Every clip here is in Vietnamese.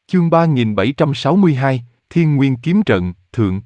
Chương 3762, Thiên Nguyên Kiếm Trận, Thượng.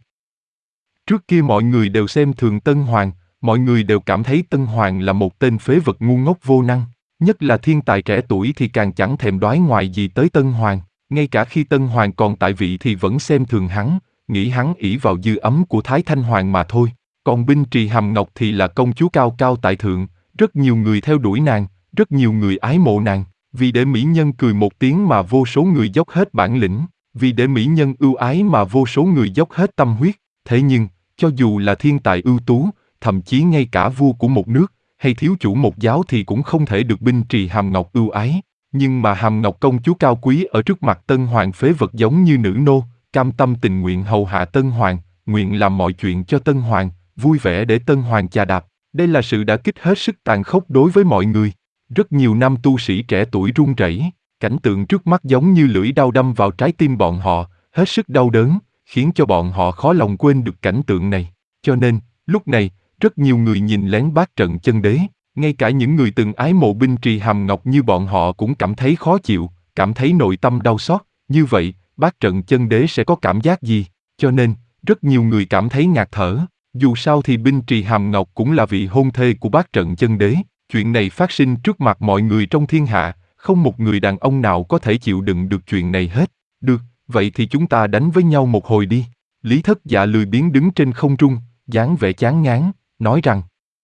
Trước kia mọi người đều xem thường Tân Hoàng, mọi người đều cảm thấy Tân Hoàng là một tên phế vật ngu ngốc vô năng, nhất là thiên tài trẻ tuổi thì càng chẳng thèm đoái ngoại gì tới Tân Hoàng, ngay cả khi Tân Hoàng còn tại vị thì vẫn xem thường hắn, nghĩ hắn ỷ vào dư ấm của Thái Thanh Hoàng mà thôi. Còn Binh Trì Hàm Ngọc thì là công chúa cao cao tại thượng, rất nhiều người theo đuổi nàng, rất nhiều người ái mộ nàng, vì để mỹ nhân cười một tiếng mà vô số người dốc hết bản lĩnh, vì để mỹ nhân ưu ái mà vô số người dốc hết tâm huyết. Thế nhưng, cho dù là thiên tài ưu tú, thậm chí ngay cả vua của một nước, hay thiếu chủ một giáo thì cũng không thể được Binh Trì Hàm Ngọc ưu ái. Nhưng mà Hàm Ngọc công chúa cao quý ở trước mặt Tân Hoàng phế vật giống như nữ nô, cam tâm tình nguyện hầu hạ Tân Hoàng, nguyện làm mọi chuyện cho Tân Hoàng, vui vẻ để Tân Hoàng chà đạp. Đây là sự đả kích hết sức tàn khốc đối với mọi người. Rất nhiều nam tu sĩ trẻ tuổi run rẩy, cảnh tượng trước mắt giống như lưỡi dao đâm vào trái tim bọn họ, hết sức đau đớn, khiến cho bọn họ khó lòng quên được cảnh tượng này. Cho nên, lúc này, rất nhiều người nhìn lén Bát Trận Chân Đế, ngay cả những người từng ái mộ Binh Trì Hàm Ngọc như bọn họ cũng cảm thấy khó chịu, cảm thấy nội tâm đau xót. Như vậy, Bát Trận Chân Đế sẽ có cảm giác gì? Cho nên, rất nhiều người cảm thấy ngạt thở. Dù sao thì Binh Trì Hàm Ngọc cũng là vị hôn thê của Bát Trận Chân Đế. Chuyện này phát sinh trước mặt mọi người trong thiên hạ, không một người đàn ông nào có thể chịu đựng được chuyện này hết. Được, vậy thì chúng ta đánh với nhau một hồi đi. Lý Thất Dạ lười biếng đứng trên không trung, dáng vẻ chán ngán, nói rằng: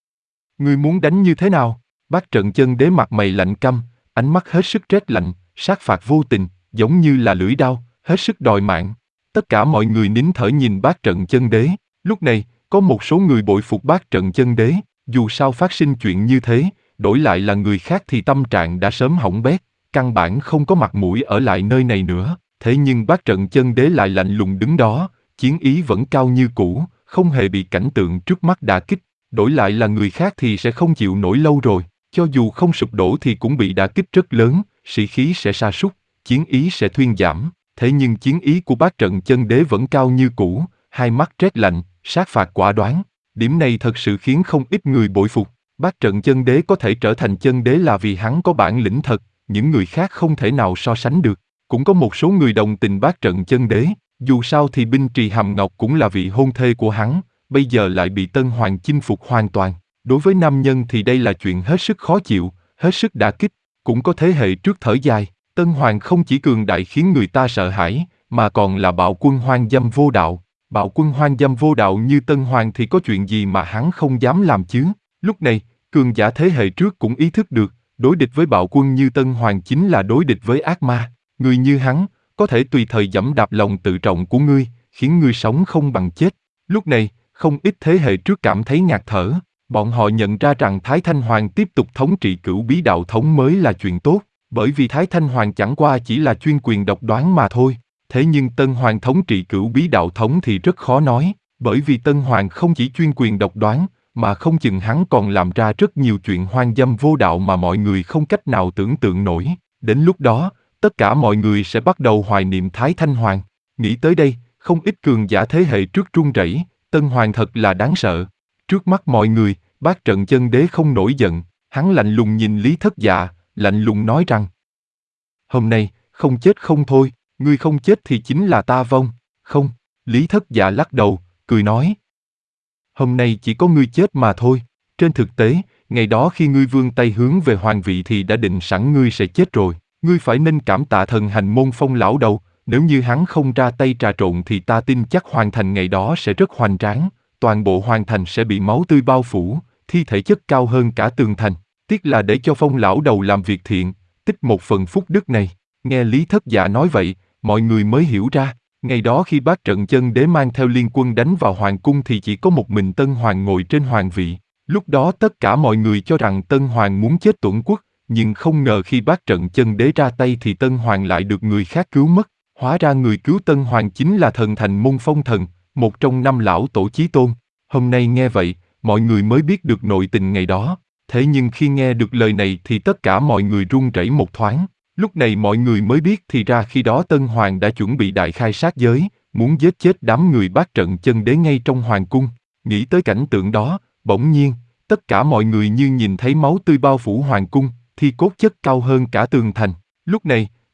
Ngươi muốn đánh như thế nào? Bát Trận Chân Đế mặt mày lạnh căm, ánh mắt hết sức rét lạnh, sát phạt vô tình, giống như là lưỡi đao, hết sức đòi mạng. Tất cả mọi người nín thở nhìn Bát Trận Chân Đế. Lúc này, có một số người bội phục Bát Trận Chân Đế, dù sao phát sinh chuyện như thế, đổi lại là người khác thì tâm trạng đã sớm hỏng bét, căn bản không có mặt mũi ở lại nơi này nữa. Thế nhưng Bát Trận Chân Đế lại lạnh lùng đứng đó, chiến ý vẫn cao như cũ, không hề bị cảnh tượng trước mắt đả kích. Đổi lại là người khác thì sẽ không chịu nổi lâu rồi, cho dù không sụp đổ thì cũng bị đả kích rất lớn, sĩ khí sẽ sa sút, chiến ý sẽ thuyên giảm. Thế nhưng chiến ý của Bát Trận Chân Đế vẫn cao như cũ, hai mắt rét lạnh, sát phạt quả đoán. Điểm này thật sự khiến không ít người bội phục. Bát Trận Chân Đế có thể trở thành chân đế là vì hắn có bản lĩnh thật, những người khác không thể nào so sánh được. Cũng có một số người đồng tình Bát Trận Chân Đế, dù sao thì Binh Trì Hàm Ngọc cũng là vị hôn thê của hắn, bây giờ lại bị Tân Hoàng chinh phục hoàn toàn. Đối với nam nhân thì đây là chuyện hết sức khó chịu, hết sức đả kích. Cũng có thế hệ trước thở dài, Tân Hoàng không chỉ cường đại khiến người ta sợ hãi, mà còn là bạo quân hoang dâm vô đạo. Bạo quân hoang dâm vô đạo như Tân Hoàng thì có chuyện gì mà hắn không dám làm chứ? Lúc này, cường giả thế hệ trước cũng ý thức được, đối địch với bạo quân như Tân Hoàng chính là đối địch với ác ma. Người như hắn, có thể tùy thời giẫm đạp lòng tự trọng của ngươi, khiến ngươi sống không bằng chết. Lúc này, không ít thế hệ trước cảm thấy ngạt thở. Bọn họ nhận ra rằng Thái Thanh Hoàng tiếp tục thống trị Cửu Bí Đạo Thống mới là chuyện tốt, bởi vì Thái Thanh Hoàng chẳng qua chỉ là chuyên quyền độc đoán mà thôi. Thế nhưng Tân Hoàng thống trị Cửu Bí Đạo Thống thì rất khó nói, bởi vì Tân Hoàng không chỉ chuyên quyền độc đoán, mà không chừng hắn còn làm ra rất nhiều chuyện hoang dâm vô đạo mà mọi người không cách nào tưởng tượng nổi. Đến lúc đó, tất cả mọi người sẽ bắt đầu hoài niệm Thái Thanh Hoàng. Nghĩ tới đây, không ít cường giả thế hệ trước run rẩy, Tân Hoàng thật là đáng sợ. Trước mắt mọi người, Bát Trận Chân Đế không nổi giận, hắn lạnh lùng nhìn Lý Thất Dạ, lạnh lùng nói rằng: Hôm nay, không chết không thôi, ngươi không chết thì chính là ta vong. Không, Lý Thất Dạ lắc đầu, cười nói: Hôm nay chỉ có ngươi chết mà thôi. Trên thực tế, ngày đó khi ngươi vươn tay hướng về hoàng vị thì đã định sẵn ngươi sẽ chết rồi. Ngươi phải nên cảm tạ thần hành môn Phong lão đầu, nếu như hắn không ra tay trà trộn thì ta tin chắc hoàng thành ngày đó sẽ rất hoành tráng, toàn bộ hoàng thành sẽ bị máu tươi bao phủ, thi thể chất cao hơn cả tường thành. Tiếc là để cho Phong lão đầu làm việc thiện, tích một phần phúc đức này. Nghe Lý Thất Dạ nói vậy, mọi người mới hiểu ra, ngày đó khi Bát Trận Chân Đế mang theo liên quân đánh vào hoàng cung thì chỉ có một mình Tân Hoàng ngồi trên hoàng vị. Lúc đó tất cả mọi người cho rằng Tân Hoàng muốn chết tuẫn quốc, nhưng không ngờ khi Bát Trận Chân Đế ra tay thì Tân Hoàng lại được người khác cứu mất. Hóa ra người cứu Tân Hoàng chính là thần thành môn Phong thần, một trong 5 lão tổ chí tôn. Hôm nay nghe vậy, mọi người mới biết được nội tình ngày đó. Thế nhưng khi nghe được lời này thì tất cả mọi người run rẩy một thoáng. Lúc này mọi người mới biết thì ra khi đó Tân Hoàng đã chuẩn bị đại khai sát giới, muốn giết chết đám người Bát Trận Chân Đế ngay trong hoàng cung. Nghĩ tới cảnh tượng đó, bỗng nhiên, tất cả mọi người như nhìn thấy máu tươi bao phủ hoàng cung, thi cốt chất cao hơn cả tường thành. Lúc này,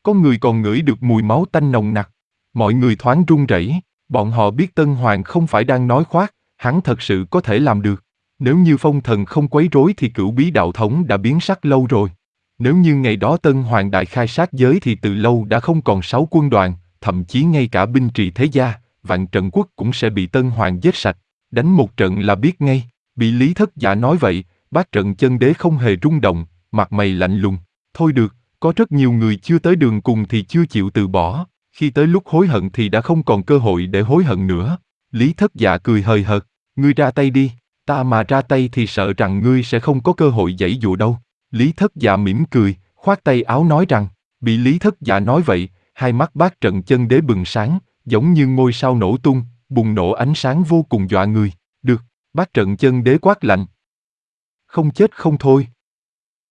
Có người còn ngửi được mùi máu tanh nồng nặc. Mọi người thoáng run rẩy, bọn họ biết Tân Hoàng không phải đang nói khoác, hắn thật sự có thể làm được. Nếu như Phong Thần không quấy rối thì Cửu Bí Đạo Thống đã biến sắc lâu rồi. Nếu như ngày đó Tân Hoàng đại khai sát giới thì từ lâu đã không còn 6 quân đoàn, thậm chí ngay cả binh trì thế gia, Vạn Trận Quốc cũng sẽ bị Tân Hoàng giết sạch. Đánh một trận là biết ngay. Bị Lý Thất Dạ nói vậy, Bát Trận Chân Đế không hề rung động, mặt mày lạnh lùng. Thôi được, có rất nhiều người chưa tới đường cùng thì chưa chịu từ bỏ, khi tới lúc hối hận thì đã không còn cơ hội để hối hận nữa. Lý Thất Dạ cười hời hợt, ngươi ra tay đi, ta mà ra tay thì sợ rằng ngươi sẽ không có cơ hội giãy dụa đâu. Lý Thất Dạ mỉm cười, khoát tay áo nói rằng, bị Lý Thất Dạ nói vậy, hai mắt Bát Trận Chân Đế bừng sáng, giống như ngôi sao nổ tung, bùng nổ ánh sáng vô cùng dọa người. Được, Bát Trận Chân Đế quát lạnh. Không chết không thôi.